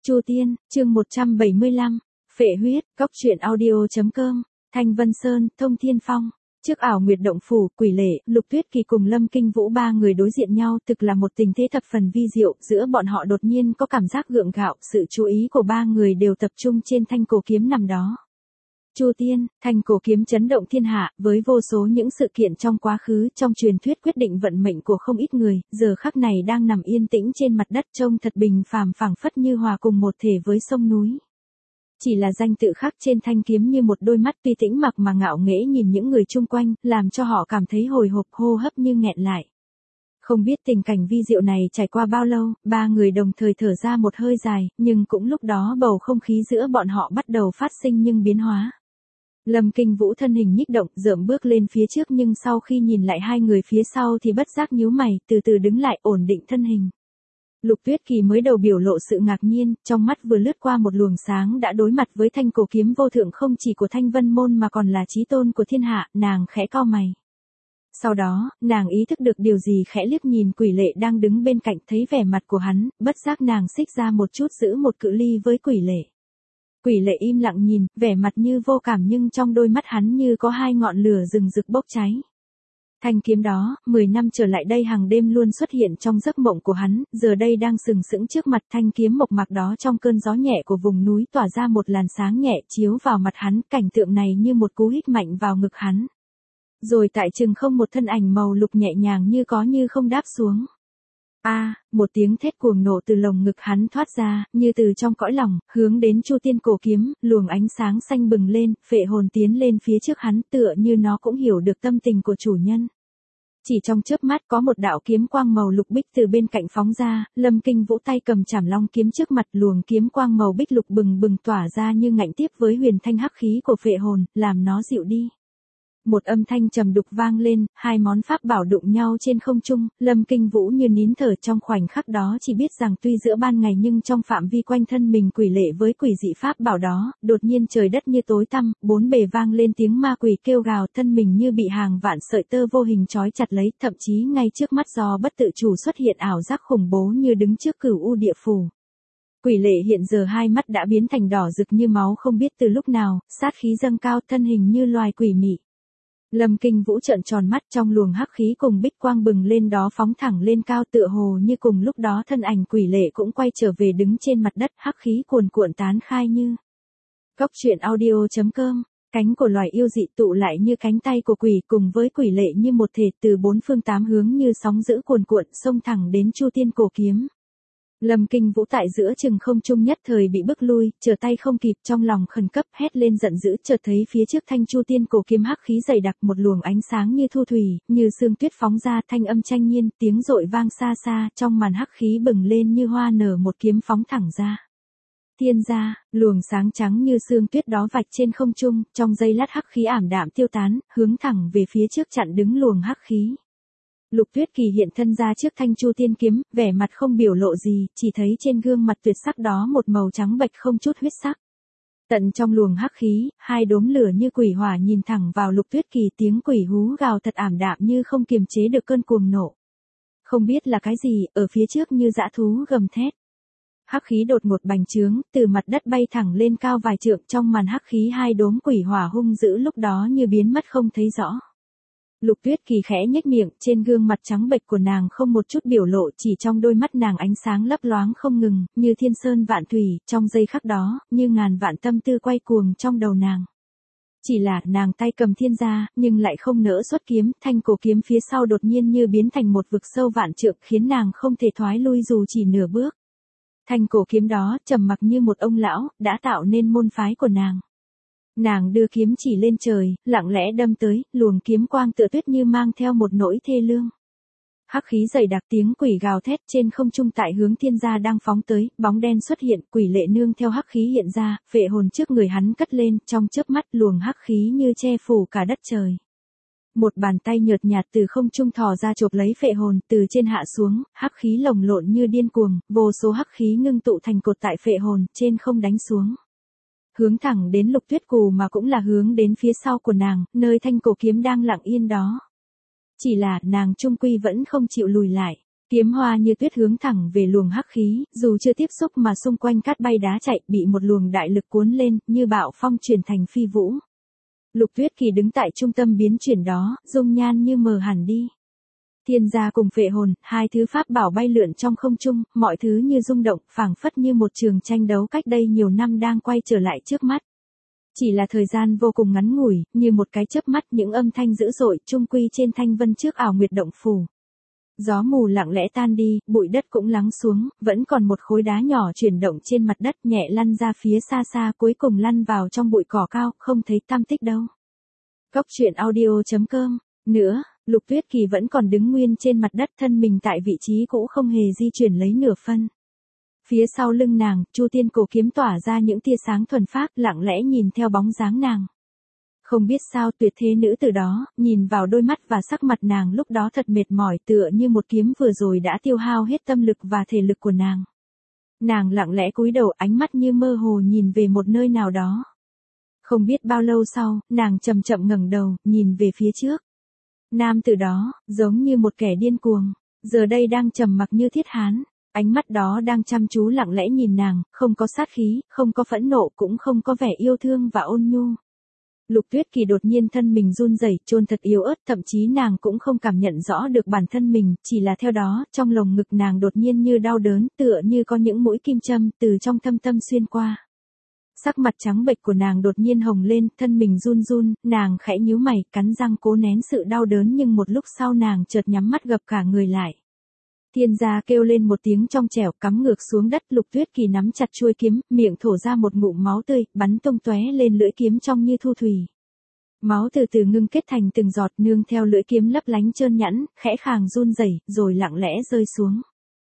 Chu Tiên, chương 175, Phệ huyết, cóc truyện audio.com, Thanh Vân Sơn, Thông Thiên Phong. Trước ảo Nguyệt Động Phủ, Quỷ Lệ, Lục Tuyết Kỳ cùng Lâm Kinh Vũ ba người đối diện nhau thực là một tình thế thập phần vi diệu, giữa bọn họ đột nhiên có cảm giác gượng gạo, sự chú ý của ba người đều tập trung trên thanh cổ kiếm nằm đó. Chu Tiên, thanh cổ kiếm chấn động thiên hạ, với vô số những sự kiện trong quá khứ, trong truyền thuyết quyết định vận mệnh của không ít người, giờ khắc này đang nằm yên tĩnh trên mặt đất trông thật bình phàm phảng phất như hòa cùng một thể với sông núi. Chỉ là danh tự khắc trên thanh kiếm như một đôi mắt tuy tĩnh mặc mà ngạo nghễ nhìn những người chung quanh, làm cho họ cảm thấy hồi hộp hô hấp như nghẹn lại. Không biết tình cảnh vi diệu này trải qua bao lâu, ba người đồng thời thở ra một hơi dài, nhưng cũng lúc đó bầu không khí giữa bọn họ bắt đầu phát sinh nhưng biến hóa. Lâm Kinh Vũ thân hình nhích động, dợm bước lên phía trước nhưng sau khi nhìn lại hai người phía sau thì bất giác nhíu mày, từ từ đứng lại ổn định thân hình. Lục Tuyết Kỳ mới đầu biểu lộ sự ngạc nhiên, trong mắt vừa lướt qua một luồng sáng đã đối mặt với thanh cổ kiếm vô thượng không chỉ của Thanh Vân Môn mà còn là chí tôn của thiên hạ, nàng khẽ cau mày. Sau đó, nàng ý thức được điều gì khẽ liếc nhìn Quỷ Lệ đang đứng bên cạnh thấy vẻ mặt của hắn, bất giác nàng xích ra một chút giữ một cự ly với Quỷ Lệ. Quỷ Lệ im lặng nhìn, vẻ mặt như vô cảm nhưng trong đôi mắt hắn như có hai ngọn lửa rừng rực bốc cháy. Thanh kiếm đó, 10 năm trở lại đây hàng đêm luôn xuất hiện trong giấc mộng của hắn, giờ đây đang sừng sững trước mặt thanh kiếm mộc mạc đó trong cơn gió nhẹ của vùng núi tỏa ra một làn sáng nhẹ chiếu vào mặt hắn, cảnh tượng này như một cú hích mạnh vào ngực hắn. Rồi tại chừng không một thân ảnh màu lục nhẹ nhàng như có như không đáp xuống. Một tiếng thét cuồng nổ từ lồng ngực hắn thoát ra, như từ trong cõi lòng, hướng đến Chu Tiên cổ kiếm, luồng ánh sáng xanh bừng lên, phệ hồn tiến lên phía trước hắn tựa như nó cũng hiểu được tâm tình của chủ nhân. Chỉ trong chớp mắt có một đạo kiếm quang màu lục bích từ bên cạnh phóng ra, Lâm Kinh Vũ tay cầm chảm long kiếm trước mặt luồng kiếm quang màu bích lục bừng bừng tỏa ra như ngạnh tiếp với huyền thanh hắc khí của phệ hồn, làm nó dịu đi. Một âm thanh trầm đục vang lên, hai món pháp bảo đụng nhau trên không trung, Lâm Kinh Vũ như nín thở trong khoảnh khắc đó chỉ biết rằng tuy giữa ban ngày nhưng trong phạm vi quanh thân mình Quỷ Lệ với quỷ dị pháp bảo đó, đột nhiên trời đất như tối tăm, bốn bề vang lên tiếng ma quỷ kêu gào, thân mình như bị hàng vạn sợi tơ vô hình trói chặt lấy, thậm chí ngay trước mắt do bất tự chủ xuất hiện ảo giác khủng bố như đứng trước cửu u địa phủ. Quỷ Lệ hiện giờ hai mắt đã biến thành đỏ rực như máu không biết từ lúc nào, sát khí dâng cao thân hình như loài quỷ mị. Lâm Kinh Vũ trợn tròn mắt trong luồng hắc khí cùng bích quang bừng lên đó phóng thẳng lên cao tựa hồ như cùng lúc đó thân ảnh Quỷ Lệ cũng quay trở về đứng trên mặt đất hắc khí cuồn cuộn tán khai như. Cóc truyện audio.com, cánh của loài yêu dị tụ lại như cánh tay của quỷ cùng với Quỷ Lệ như một thể từ bốn phương tám hướng như sóng dữ cuồn cuộn xông thẳng đến Chu Tiên cổ kiếm. Lâm Kinh Vũ tại giữa chừng không trung nhất thời bị bức lui, trở tay không kịp trong lòng khẩn cấp hét lên giận dữ chợt thấy phía trước thanh Chu Tiên cổ kiếm hắc khí dày đặc một luồng ánh sáng như thu thủy, như sương tuyết phóng ra thanh âm tranh nhiên tiếng rội vang xa xa trong màn hắc khí bừng lên như hoa nở một kiếm phóng thẳng ra. Thiên gia, luồng sáng trắng như sương tuyết đó vạch trên không trung, trong giây lát hắc khí ảm đạm tiêu tán, hướng thẳng về phía trước chặn đứng luồng hắc khí. Lục Tuyết Kỳ hiện thân ra trước thanh Chu Tiên kiếm, vẻ mặt không biểu lộ gì, chỉ thấy trên gương mặt tuyệt sắc đó một màu trắng bệch không chút huyết sắc. Tận trong luồng hắc khí, hai đốm lửa như quỷ hỏa nhìn thẳng vào Lục Tuyết Kỳ, tiếng quỷ hú gào thật ảm đạm như không kiềm chế được cơn cuồng nộ. Không biết là cái gì, ở phía trước như dã thú gầm thét. Hắc khí đột ngột bành trướng, từ mặt đất bay thẳng lên cao vài trượng, trong màn hắc khí hai đốm quỷ hỏa hung dữ lúc đó như biến mất không thấy rõ. Lục Tuyết Kỳ khẽ nhếch miệng, trên gương mặt trắng bệch của nàng không một chút biểu lộ, chỉ trong đôi mắt nàng ánh sáng lấp loáng không ngừng, như thiên sơn vạn thủy, trong giây khắc đó, như ngàn vạn tâm tư quay cuồng trong đầu nàng. Chỉ là nàng tay cầm thiên gia, nhưng lại không nỡ xuất kiếm, thanh cổ kiếm phía sau đột nhiên như biến thành một vực sâu vạn trượng khiến nàng không thể thoái lui dù chỉ nửa bước. Thanh cổ kiếm đó, trầm mặc như một ông lão, đã tạo nên môn phái của nàng. Nàng đưa kiếm chỉ lên trời, lặng lẽ đâm tới, luồng kiếm quang tựa tuyết như mang theo một nỗi thê lương. Hắc khí dày đặc tiếng quỷ gào thét trên không trung tại hướng thiên gia đang phóng tới, bóng đen xuất hiện, Quỷ Lệ nương theo hắc khí hiện ra, phệ hồn trước người hắn cất lên, trong chớp mắt luồng hắc khí như che phủ cả đất trời. Một bàn tay nhợt nhạt từ không trung thò ra chộp lấy phệ hồn, từ trên hạ xuống, hắc khí lồng lộn như điên cuồng, vô số hắc khí ngưng tụ thành cột tại phệ hồn, trên không đánh xuống. Hướng thẳng đến Lục Tuyết Cù mà cũng là hướng đến phía sau của nàng, nơi thanh cổ kiếm đang lặng yên đó. Chỉ là nàng chung quy vẫn không chịu lùi lại. Kiếm hoa như tuyết hướng thẳng về luồng hắc khí, dù chưa tiếp xúc mà xung quanh cát bay đá chạy, bị một luồng đại lực cuốn lên, như bạo phong chuyển thành phi vũ. Lục Tuyết Kỳ đứng tại trung tâm biến chuyển đó, dung nhan như mờ hẳn đi. Thiên gia cùng phệ hồn, hai thứ pháp bảo bay lượn trong không trung, mọi thứ như rung động, phảng phất như một trường tranh đấu cách đây nhiều năm đang quay trở lại trước mắt. Chỉ là thời gian vô cùng ngắn ngủi, như một cái chớp mắt, những âm thanh dữ dội trung quy trên thanh vân trước ảo nguyệt động phủ. Gió mù lặng lẽ tan đi, bụi đất cũng lắng xuống, vẫn còn một khối đá nhỏ chuyển động trên mặt đất nhẹ lăn ra phía xa xa, cuối cùng lăn vào trong bụi cỏ cao, không thấy tăm tích đâu. Cốc truyện audio.com. Nữa, Lục Tuyết Kỳ vẫn còn đứng nguyên trên mặt đất, thân mình tại vị trí cũ không hề di chuyển lấy nửa phân. Phía sau lưng nàng, Chu Tiên cổ kiếm tỏa ra những tia sáng thuần phác, lặng lẽ nhìn theo bóng dáng nàng. Không biết sao tuyệt thế nữ từ đó, nhìn vào đôi mắt và sắc mặt nàng lúc đó thật mệt mỏi, tựa như một kiếm vừa rồi đã tiêu hao hết tâm lực và thể lực của nàng. Nàng lặng lẽ cúi đầu, ánh mắt như mơ hồ nhìn về một nơi nào đó. Không biết bao lâu sau, nàng chậm chậm ngẩng đầu, nhìn về phía trước. Nam tử đó, giống như một kẻ điên cuồng, giờ đây đang trầm mặc như thiết hán, ánh mắt đó đang chăm chú lặng lẽ nhìn nàng, không có sát khí, không có phẫn nộ, cũng không có vẻ yêu thương và ôn nhu. Lục Tuyết Kỳ đột nhiên thân mình run rẩy, chôn thật yếu ớt, thậm chí nàng cũng không cảm nhận rõ được bản thân mình, chỉ là theo đó, trong lồng ngực nàng đột nhiên như đau đớn, tựa như có những mũi kim châm từ trong thâm tâm xuyên qua. Sắc mặt trắng bệch của nàng đột nhiên hồng lên, thân mình run run, nàng khẽ nhíu mày, cắn răng cố nén sự đau đớn, nhưng một lúc sau nàng chợt nhắm mắt gập cả người lại. Thiên gia kêu lên một tiếng trong trẻo, cắm ngược xuống đất. Lục Tuyết Kỳ nắm chặt chuôi kiếm, miệng thổ ra một ngụm máu tươi, bắn tung tóe lên lưỡi kiếm trong như thu thủy. Máu từ từ ngưng kết thành từng giọt, nương theo lưỡi kiếm lấp lánh trơn nhẵn, khẽ khàng run rẩy, rồi lặng lẽ rơi xuống.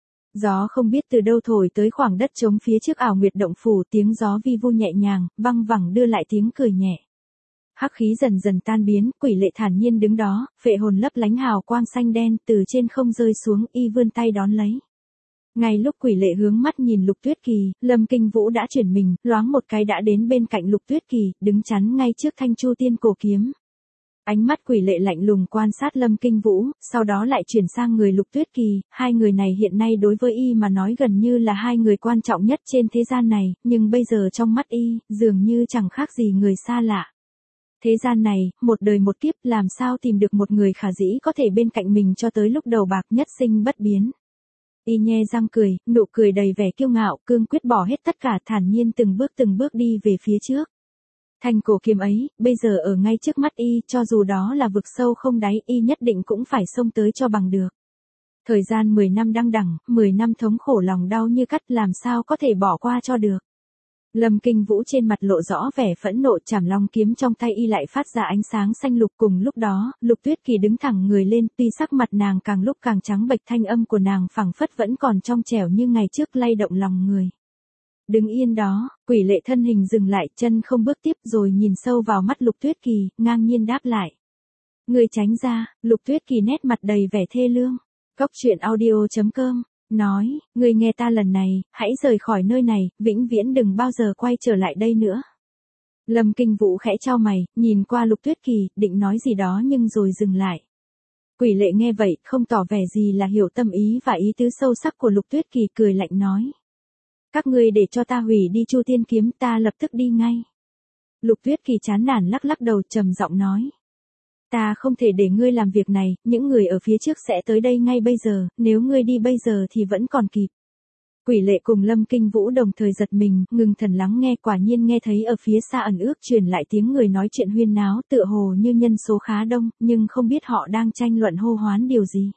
Gió không biết từ đâu thổi tới khoảng đất trống phía trước ảo nguyệt động phủ, tiếng gió vi vu nhẹ nhàng, văng vẳng đưa lại tiếng cười nhẹ. Hắc khí dần dần tan biến, Quỷ Lệ thản nhiên đứng đó, phệ hồn lấp lánh hào quang xanh đen từ trên không rơi xuống, y vươn tay đón lấy. Ngay lúc Quỷ Lệ hướng mắt nhìn Lục Tuyết Kỳ, Lâm Kinh Vũ đã chuyển mình, loáng một cái đã đến bên cạnh Lục Tuyết Kỳ, đứng chắn ngay trước thanh Chu Tiên cổ kiếm. Ánh mắt Quỷ Lệ lạnh lùng quan sát Lâm Kinh Vũ, sau đó lại chuyển sang người Lục Tuyết Kỳ, hai người này hiện nay đối với y mà nói gần như là hai người quan trọng nhất trên thế gian này, nhưng bây giờ trong mắt y, dường như chẳng khác gì người xa lạ. Thế gian này, một đời một kiếp, làm sao tìm được một người khả dĩ có thể bên cạnh mình cho tới lúc đầu bạc nhất sinh bất biến. Y nhe răng cười, nụ cười đầy vẻ kiêu ngạo, cương quyết bỏ hết tất cả, thản nhiên từng bước đi về phía trước. Thanh cổ kiếm ấy, bây giờ ở ngay trước mắt y, cho dù đó là vực sâu không đáy, y nhất định cũng phải xông tới cho bằng được. Thời gian 10 năm đăng đẳng, 10 năm thống khổ lòng đau như cắt, làm sao có thể bỏ qua cho được. Lâm Kinh Vũ trên mặt lộ rõ vẻ phẫn nộ, chảm long kiếm trong tay y lại phát ra ánh sáng xanh lục. Cùng lúc đó, Lục Tuyết Kỳ đứng thẳng người lên, tuy sắc mặt nàng càng lúc càng trắng bệch, thanh âm của nàng phảng phất vẫn còn trong trẻo như ngày trước, lay động lòng người. Đứng yên đó, Quỷ Lệ thân hình dừng lại, chân không bước tiếp, rồi nhìn sâu vào mắt Lục Tuyết Kỳ, ngang nhiên đáp lại. Người tránh ra. Lục Tuyết Kỳ nét mặt đầy vẻ thê lương. Cốc truyện audio.com nói, người nghe ta lần này, hãy rời khỏi nơi này, vĩnh viễn đừng bao giờ quay trở lại đây nữa. Lâm Kinh Vũ khẽ chau mày, nhìn qua Lục Tuyết Kỳ, định nói gì đó nhưng rồi dừng lại. Quỷ Lệ nghe vậy, không tỏ vẻ gì là hiểu tâm ý và ý tứ sâu sắc của Lục Tuyết Kỳ, cười lạnh nói. Các ngươi để cho ta hủy đi Chu Tiên kiếm, ta lập tức đi ngay. Lục Tuyết Kỳ chán nản lắc lắc đầu, trầm giọng nói. Ta không thể để ngươi làm việc này, những người ở phía trước sẽ tới đây ngay bây giờ, nếu ngươi đi bây giờ thì vẫn còn kịp. Quỷ Lệ cùng Lâm Kinh Vũ đồng thời giật mình, ngừng thần lắng nghe, quả nhiên nghe thấy ở phía xa ẩn ước truyền lại tiếng người nói chuyện huyên náo, tựa hồ như nhân số khá đông, nhưng không biết họ đang tranh luận hô hoán điều gì.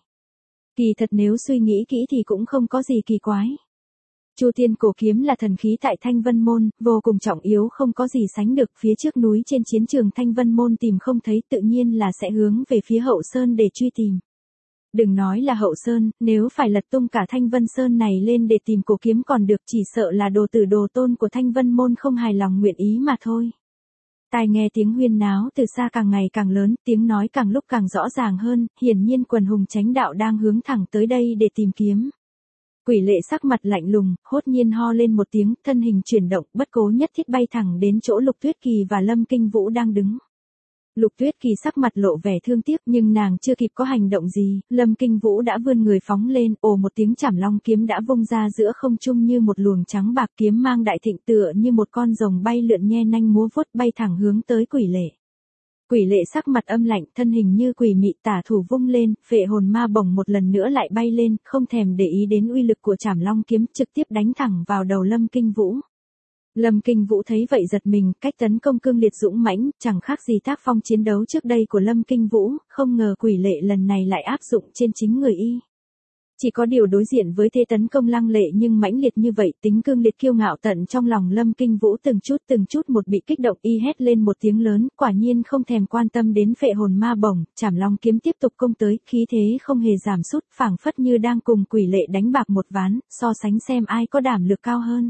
Kỳ thật nếu suy nghĩ kỹ thì cũng không có gì kỳ quái. Chu Tiên cổ kiếm là thần khí tại Thanh Vân Môn, vô cùng trọng yếu, không có gì sánh được. Phía trước núi trên chiến trường Thanh Vân Môn tìm không thấy, tự nhiên là sẽ hướng về phía Hậu Sơn để truy tìm. Đừng nói là Hậu Sơn, nếu phải lật tung cả Thanh Vân Sơn này lên để tìm cổ kiếm còn được, chỉ sợ là đồ tử đồ tôn của Thanh Vân Môn không hài lòng nguyện ý mà thôi. Tai nghe tiếng huyên náo từ xa càng ngày càng lớn, tiếng nói càng lúc càng rõ ràng hơn, hiển nhiên quần hùng chánh đạo đang hướng thẳng tới đây để tìm kiếm. Quỷ Lệ sắc mặt lạnh lùng, hốt nhiên ho lên một tiếng, thân hình chuyển động, bất cố nhất thiết bay thẳng đến chỗ Lục Tuyết Kỳ và Lâm Kinh Vũ đang đứng. Lục Tuyết Kỳ sắc mặt lộ vẻ thương tiếc nhưng nàng chưa kịp có hành động gì, Lâm Kinh Vũ đã vươn người phóng lên, ồ một tiếng Trảm Long kiếm đã vung ra giữa không trung như một luồng trắng bạc, kiếm mang đại thịnh tựa như một con rồng bay lượn nhe nanh múa vuốt bay thẳng hướng tới Quỷ Lệ. Quỷ Lệ sắc mặt âm lạnh, thân hình như quỷ mị tả thủ vung lên, phệ hồn ma bổng một lần nữa lại bay lên, không thèm để ý đến uy lực của Trảm Long kiếm, trực tiếp đánh thẳng vào đầu Lâm Kinh Vũ. Lâm Kinh Vũ thấy vậy giật mình, cách tấn công cương liệt dũng mãnh, chẳng khác gì tác phong chiến đấu trước đây của Lâm Kinh Vũ, không ngờ Quỷ Lệ lần này lại áp dụng trên chính người y. Chỉ có điều đối diện với thế tấn công lăng lệ nhưng mãnh liệt như vậy, tính cương liệt kiêu ngạo tận trong lòng Lâm Kinh Vũ từng chút một bị kích động, y hét lên một tiếng lớn, quả nhiên không thèm quan tâm đến phệ hồn ma bổng, Trảm Long kiếm tiếp tục công tới, khí thế không hề giảm sút, phảng phất như đang cùng Quỷ Lệ đánh bạc một ván, so sánh xem ai có đảm lực cao hơn.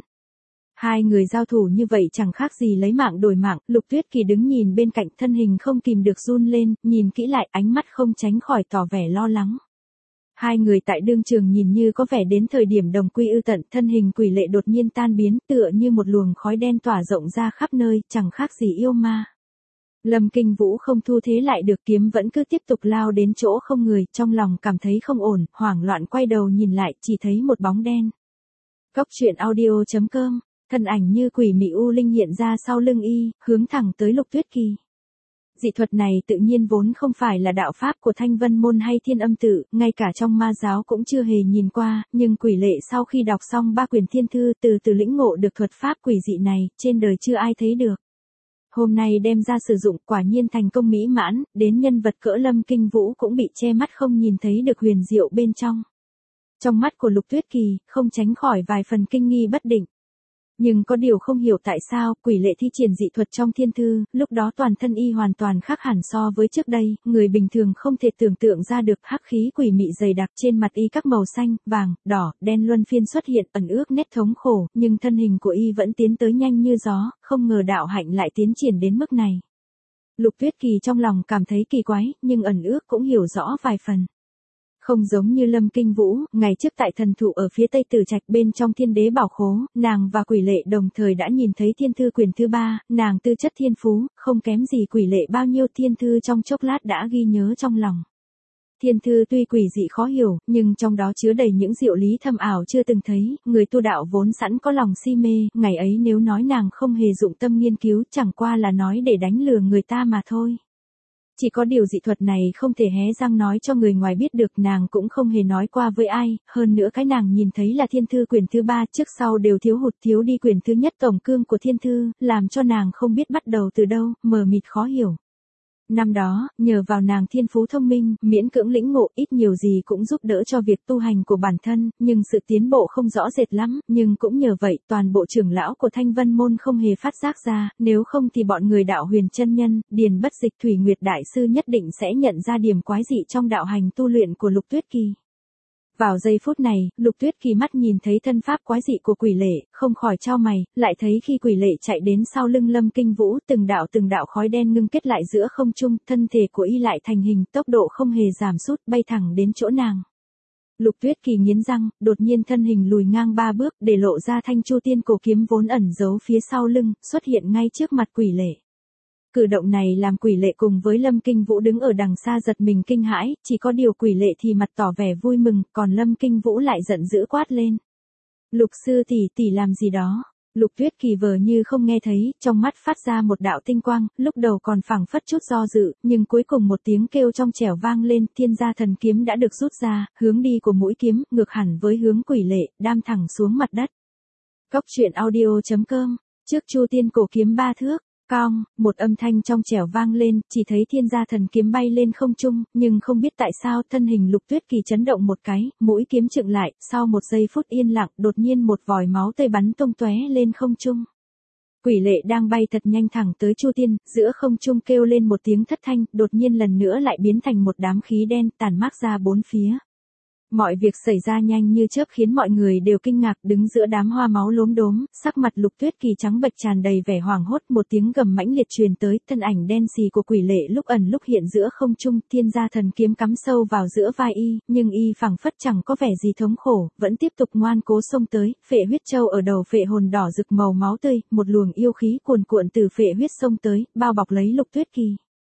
Hai người giao thủ như vậy chẳng khác gì lấy mạng đổi mạng, Lục Tuyết Kỳ đứng nhìn bên cạnh, thân hình không kìm được run lên, nhìn kỹ lại, ánh mắt không tránh khỏi tỏ vẻ lo lắng. Hai người tại đương trường nhìn như có vẻ đến thời điểm đồng quy ư tận, thân hình Quỷ Lệ đột nhiên tan biến, tựa như một luồng khói đen tỏa rộng ra khắp nơi, chẳng khác gì yêu ma. Lâm Kinh Vũ không thu thế lại được, kiếm vẫn cứ tiếp tục lao đến chỗ không người, trong lòng cảm thấy không ổn, hoảng loạn quay đầu nhìn lại, chỉ thấy một bóng đen. Cốc truyện audio.com, thân ảnh như quỷ mị u linh hiện ra sau lưng y, hướng thẳng tới Lục Tuyết Kỳ. Dị thuật này tự nhiên vốn không phải là đạo pháp của Thanh Vân môn hay Thiên Âm tự, ngay cả trong ma giáo cũng chưa hề nhìn qua, nhưng Quỷ Lệ sau khi đọc xong 3 quyển thiên thư từ từ lĩnh ngộ được thuật pháp quỷ dị này, trên đời chưa ai thấy được. Hôm nay đem ra sử dụng, quả nhiên thành công mỹ mãn, đến nhân vật cỡ Lâm Kinh Vũ cũng bị che mắt không nhìn thấy được huyền diệu bên trong. Trong mắt của Lục Tuyết Kỳ, không tránh khỏi vài phần kinh nghi bất định. Nhưng có điều không hiểu tại sao, Quỷ Lệ thi triển dị thuật trong thiên thư, lúc đó toàn thân y hoàn toàn khác hẳn so với trước đây, người bình thường không thể tưởng tượng ra được, hắc khí quỷ mị dày đặc trên mặt y các màu xanh, vàng, đỏ, đen luân phiên xuất hiện, ẩn ước nét thống khổ, nhưng thân hình của y vẫn tiến tới nhanh như gió, không ngờ đạo hạnh lại tiến triển đến mức này. Lục Tuyết Kỳ trong lòng cảm thấy kỳ quái, nhưng ẩn ước cũng hiểu rõ vài phần. Không giống như Lâm Kinh Vũ, ngày trước tại thần thụ ở phía tây Tử Trạch bên trong Thiên Đế Bảo Khố, nàng và Quỷ Lệ đồng thời đã nhìn thấy thiên thư quyển thứ 3, nàng tư chất thiên phú, không kém gì Quỷ Lệ bao nhiêu, thiên thư trong chốc lát đã ghi nhớ trong lòng. Thiên thư tuy quỷ dị khó hiểu, nhưng trong đó chứa đầy những diệu lý thâm ảo chưa từng thấy, người tu đạo vốn sẵn có lòng si mê, ngày ấy nếu nói nàng không hề dụng tâm nghiên cứu, chẳng qua là nói để đánh lừa người ta mà thôi. Chỉ có điều dị thuật này không thể hé răng nói cho người ngoài biết được, nàng cũng không hề nói qua với ai, hơn nữa cái nàng nhìn thấy là thiên thư quyển thứ 3, trước sau đều thiếu hụt, thiếu đi quyển thứ nhất tổng cương của thiên thư, làm cho nàng không biết bắt đầu từ đâu, mờ mịt khó hiểu. Năm đó, nhờ vào nàng thiên phú thông minh, miễn cưỡng lĩnh ngộ, ít nhiều gì cũng giúp đỡ cho việc tu hành của bản thân, nhưng sự tiến bộ không rõ rệt lắm, nhưng cũng nhờ vậy, toàn bộ trưởng lão của Thanh Vân môn không hề phát giác ra, nếu không thì bọn người đạo Huyền chân nhân, Điền Bất Dịch, Thủy Nguyệt đại sư nhất định sẽ nhận ra điểm quái dị trong đạo hành tu luyện của Lục Tuyết Kỳ. Vào giây phút này, Lục Tuyết Kỳ mắt nhìn thấy thân pháp quái dị của Quỷ Lệ, không khỏi chau mày, lại thấy khi Quỷ Lệ chạy đến sau lưng Lâm Kinh Vũ, từng đạo khói đen ngưng kết lại giữa không trung, thân thể của y lại thành hình, tốc độ không hề giảm sút, bay thẳng đến chỗ nàng. Lục Tuyết Kỳ nghiến răng, đột nhiên thân hình lùi ngang 3 bước, để lộ ra thanh chu tiên cổ kiếm vốn ẩn giấu phía sau lưng, xuất hiện ngay trước mặt Quỷ Lệ. Cử động này làm Quỷ Lệ cùng với Lâm Kinh Vũ đứng ở đằng xa giật mình kinh hãi, chỉ có điều Quỷ Lệ thì mặt tỏ vẻ vui mừng, còn Lâm Kinh Vũ lại giận dữ quát lên. Lục sư tỷ làm gì đó? Lục Tuyết Kỳ vờ như không nghe thấy, trong mắt phát ra một đạo tinh quang, lúc đầu còn phảng phất chút do dự, nhưng cuối cùng một tiếng kêu trong trẻo vang lên, Thiên Gia Thần kiếm đã được rút ra, hướng đi của mũi kiếm, ngược hẳn với hướng Quỷ Lệ, đam thẳng xuống mặt đất. Cốc truyện audio.com, trước chu tiên cổ kiếm 3 thước. Cong, một âm thanh trong trẻo vang lên, chỉ thấy Thiên Gia Thần kiếm bay lên không trung, nhưng không biết tại sao thân hình Lục Tuyết Kỳ chấn động một cái, mũi kiếm chựng lại, sau một giây phút yên lặng, đột nhiên một vòi máu tươi bắn tung tóe lên không trung. Quỷ Lệ đang bay thật nhanh thẳng tới Chu Tiên, giữa không trung kêu lên một tiếng thất thanh, đột nhiên lần nữa lại biến thành một đám khí đen tản mát ra bốn phía. Mọi việc xảy ra nhanh như chớp khiến mọi người đều kinh ngạc, đứng giữa đám hoa máu lốm đốm, sắc mặt Lục Tuyết Kỳ trắng bệch tràn đầy vẻ hoảng hốt, một tiếng gầm mãnh liệt truyền tới, thân ảnh đen xì của Quỷ Lệ lúc ẩn lúc hiện giữa không trung, Thiên Gia Thần kiếm cắm sâu vào giữa vai y, nhưng y phảng phất chẳng có vẻ gì thống khổ, vẫn tiếp tục ngoan cố xông tới, phệ huyết châu ở đầu phệ hồn đỏ rực màu máu tươi, một luồng yêu khí cuồn cuộn từ phệ huyết xông tới, bao bọc lấy Lục Tuyết Kỳ.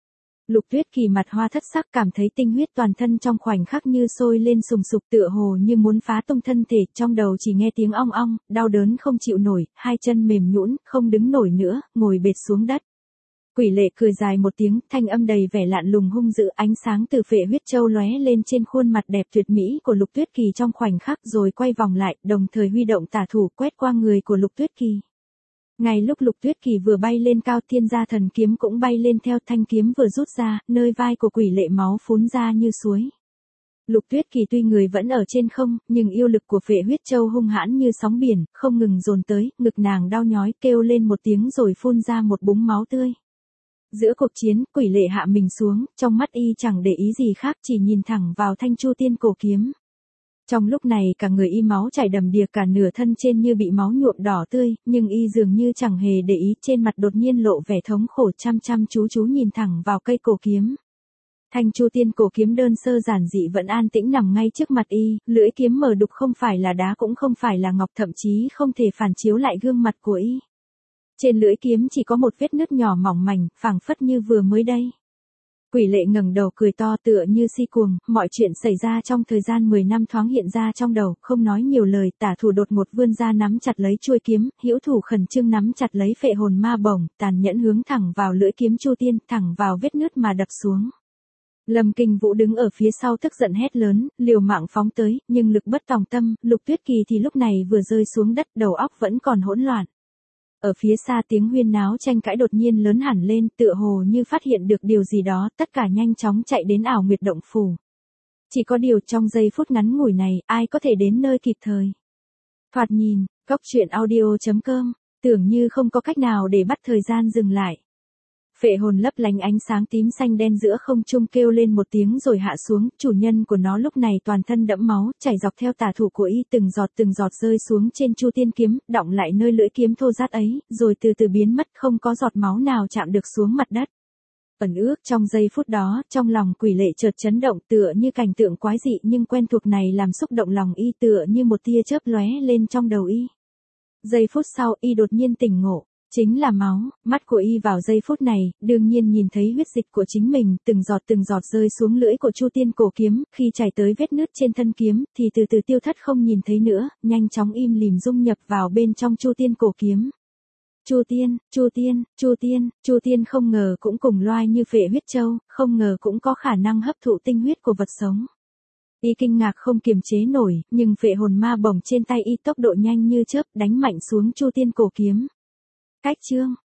Lục Tuyết Kỳ mặt hoa thất sắc, cảm thấy tinh huyết toàn thân trong khoảnh khắc như sôi lên sùng sục, tựa hồ như muốn phá tung thân thể, trong đầu chỉ nghe tiếng ong ong, đau đớn không chịu nổi, hai chân mềm nhũn, không đứng nổi nữa, ngồi bệt xuống đất. Quỷ Lệ cười dài một tiếng, thanh âm đầy vẻ lạnh lùng hung dữ, ánh sáng từ phệ huyết châu lóe lên trên khuôn mặt đẹp tuyệt mỹ của Lục Tuyết Kỳ trong khoảnh khắc rồi quay vòng lại, đồng thời huy động tả thủ quét qua người của Lục Tuyết Kỳ. Ngay lúc Lục Tuyết Kỳ vừa bay lên cao, Thiên Gia Thần Kiếm cũng bay lên theo, thanh kiếm vừa rút ra, nơi vai của Quỷ Lệ máu phún ra như suối. Lục Tuyết Kỳ tuy người vẫn ở trên không, nhưng yêu lực của phệ huyết châu hung hãn như sóng biển, không ngừng dồn tới, ngực nàng đau nhói, kêu lên một tiếng rồi phun ra một búng máu tươi. Giữa cuộc chiến, Quỷ Lệ hạ mình xuống, trong mắt y chẳng để ý gì khác, chỉ nhìn thẳng vào thanh Chu Tiên cổ kiếm. Trong lúc này cả người y máu chảy đầm đìa, cả nửa thân trên như bị máu nhuộm đỏ tươi, nhưng y dường như chẳng hề để ý, trên mặt đột nhiên lộ vẻ thống khổ, chăm chăm chú nhìn thẳng vào cây cổ kiếm. Thanh Chu Tiên cổ kiếm đơn sơ giản dị vẫn an tĩnh nằm ngay trước mặt y, lưỡi kiếm mờ đục, không phải là đá cũng không phải là ngọc, thậm chí không thể phản chiếu lại gương mặt của y. Trên lưỡi kiếm chỉ có một vết nứt nhỏ mỏng mảnh, phảng phất như vừa mới đây. Quỷ Lệ ngẩng đầu cười to tựa như si cuồng, mọi chuyện xảy ra trong thời gian 10 năm thoáng hiện ra trong đầu, không nói nhiều lời, tả thủ đột ngột vươn ra nắm chặt lấy chuôi kiếm, hữu thủ khẩn trương nắm chặt lấy phệ hồn ma bổng, tàn nhẫn hướng thẳng vào lưỡi kiếm Chu Tiên, thẳng vào vết nứt mà đập xuống. Lâm Kinh Vũ đứng ở phía sau tức giận hét lớn, liều mạng phóng tới, nhưng lực bất tòng tâm, Lục Tuyết Kỳ thì lúc này vừa rơi xuống đất, đầu óc vẫn còn hỗn loạn. Ở phía xa tiếng huyên náo tranh cãi đột nhiên lớn hẳn lên, tựa hồ như phát hiện được điều gì đó, tất cả nhanh chóng chạy đến ảo nguyệt động phủ. Chỉ có điều trong giây phút ngắn ngủi này, ai có thể đến nơi kịp thời. Thoạt nhìn, Cốc Truyện Audio.com, tưởng như không có cách nào để bắt thời gian dừng lại. Phệ hồn lấp lánh ánh sáng tím xanh đen giữa không trung kêu lên một tiếng rồi hạ xuống, chủ nhân của nó lúc này toàn thân đẫm máu, chảy dọc theo tả thủ của y, từng giọt rơi xuống trên Chu Tiên kiếm, đọng lại nơi lưỡi kiếm thô rát ấy, rồi từ từ biến mất, không có giọt máu nào chạm được xuống mặt đất. Ẩn ước trong giây phút đó, trong lòng Quỷ Lệ chợt chấn động, tựa như cảnh tượng quái dị nhưng quen thuộc này làm xúc động lòng y, tựa như một tia chớp lóe lên trong đầu y. Giây phút sau, y đột nhiên tỉnh ngộ. Chính là máu, mắt của y vào giây phút này, đương nhiên nhìn thấy huyết dịch của chính mình, từng giọt rơi xuống lưỡi của Chu Tiên cổ kiếm, khi chảy tới vết nứt trên thân kiếm, thì từ từ tiêu thất không nhìn thấy nữa, nhanh chóng im lìm dung nhập vào bên trong Chu Tiên cổ kiếm. Chu Tiên không ngờ cũng cùng loài như phệ huyết châu, không ngờ cũng có khả năng hấp thụ tinh huyết của vật sống. Y kinh ngạc không kiềm chế nổi, nhưng phệ hồn ma bổng trên tay y tốc độ nhanh như chớp đánh mạnh xuống Chu Tiên cổ kiếm. Cách chương